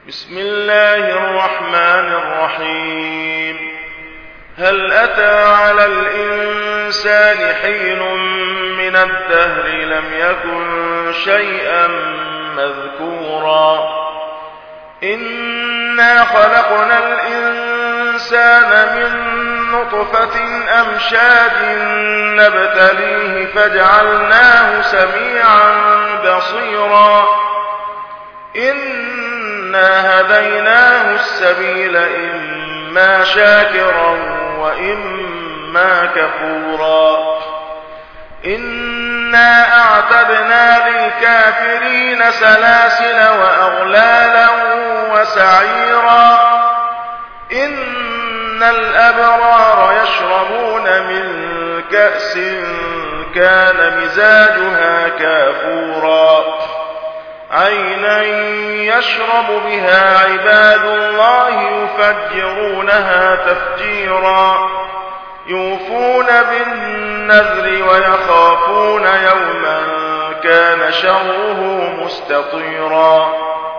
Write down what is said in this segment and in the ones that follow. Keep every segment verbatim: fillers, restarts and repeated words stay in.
بسم الله الرحمن الرحيم. هل أتى على الإنسان حين من الدهر لم يكن شيئا مذكورا إنا خلقنا الإنسان من نطفة أمشاج نبتليه فجعلناه سميعا بصيرا إنا هديناه السبيل إما شاكرا وإما كفورا إنا أعتدنا للكافرين سلاسل وأغلالا وسعيرا إن الأبرار يشربون من كأس كان مزاجها كافورا عينا يشرب بها عباد الله يفجرونها تفجيرا يوفون بالنذر ويخافون يوما كان شره مستطيرا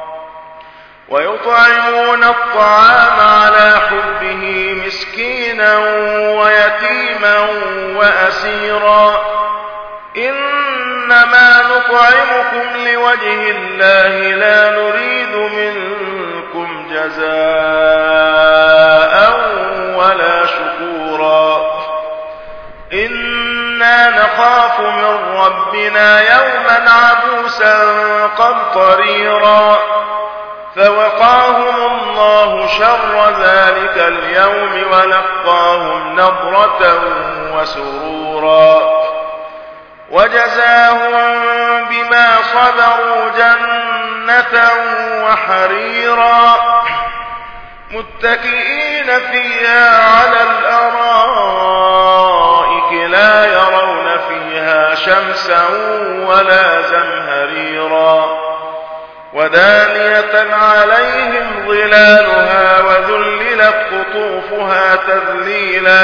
ويطعمون الطعام على حبه مسكينا ويتيما وأسيرا إنما نطعمكم لوجه الله لا نريد منكم جزاء ولا شكورا إنا نخاف من ربنا يوما عبوسا قمطريرا فوقاهم الله شر ذلك اليوم ولقاهم نضرة وسرورا وجزاهم بما صبروا جنة وحريرا متكئين فيها على الأرائك لا يرون فيها شمسا ولا زمهريرا ودانية عليهم ظلالها وذللت قطوفها تذليلا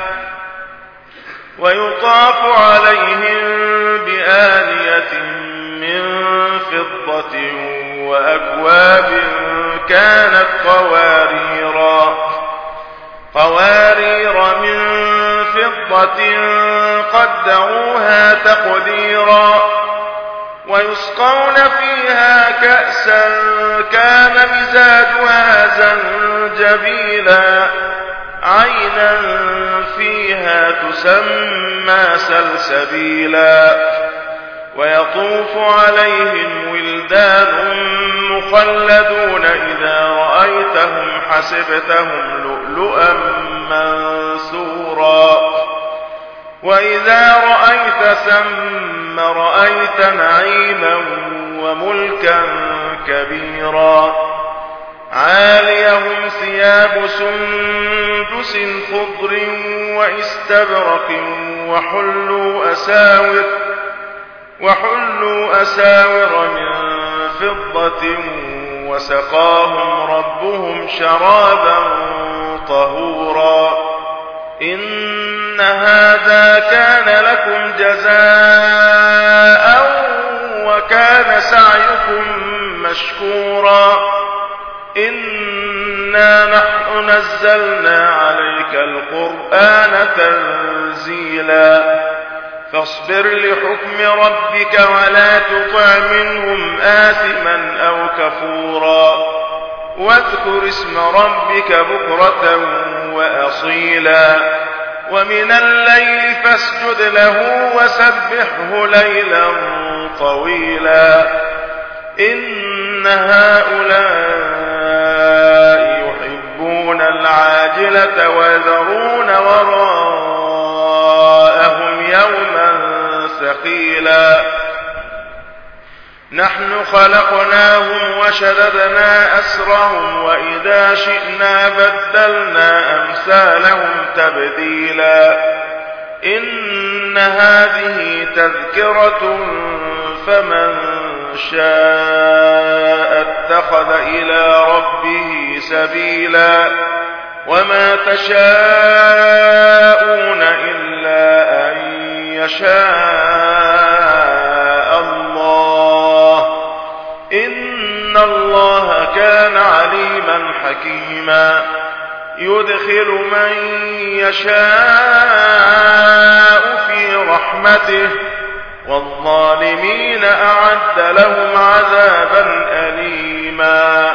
ويطاف عليهم بآنية من فضة وأكواب كانت قواريرا قوارير من فضة قدروها تقديرا ويسقون فيها كأسا كان مزاجها زنجبيلا عينا فيها تسمى سلسبيلا ويطوف عليهم ولدان مخلدون إذا رأيتهم حسبتهم لؤلؤا منثورا وإذا رأيت ثم رأيت نعيما وملكا كبيرا عاليهم ثياب سندس خضر واستبرق وحلوا أساور وحلوا أساور من فضة وسقاهم ربهم شرابا طهورا إن هذا كان لكم جزاء وكان سعيكم مشكورا إنا نحن نزلنا عليك القرآن تنزيلا فاصبر لحكم ربك ولا تطع منهم آثما أو كفورا واذكر اسم ربك بكرة وأصيلا ومن الليل فاسجد له وسبحه ليلا طويلا إن هؤلاء يحبون العاجلة ويذرون وراءهم يوما ثقيلا نحن خلقناهم وشددنا أسرهم وإذا شئنا بدلنا أمثالهم تبديلا إن هذه تذكرة فمن شاء اتخذ إلى ربه سبيلا وما تشاءون إلا أن يشاء الله إن الله كان حكيما يدخل من يشاء في رحمته والظالمين أعد لهم عذابا أليما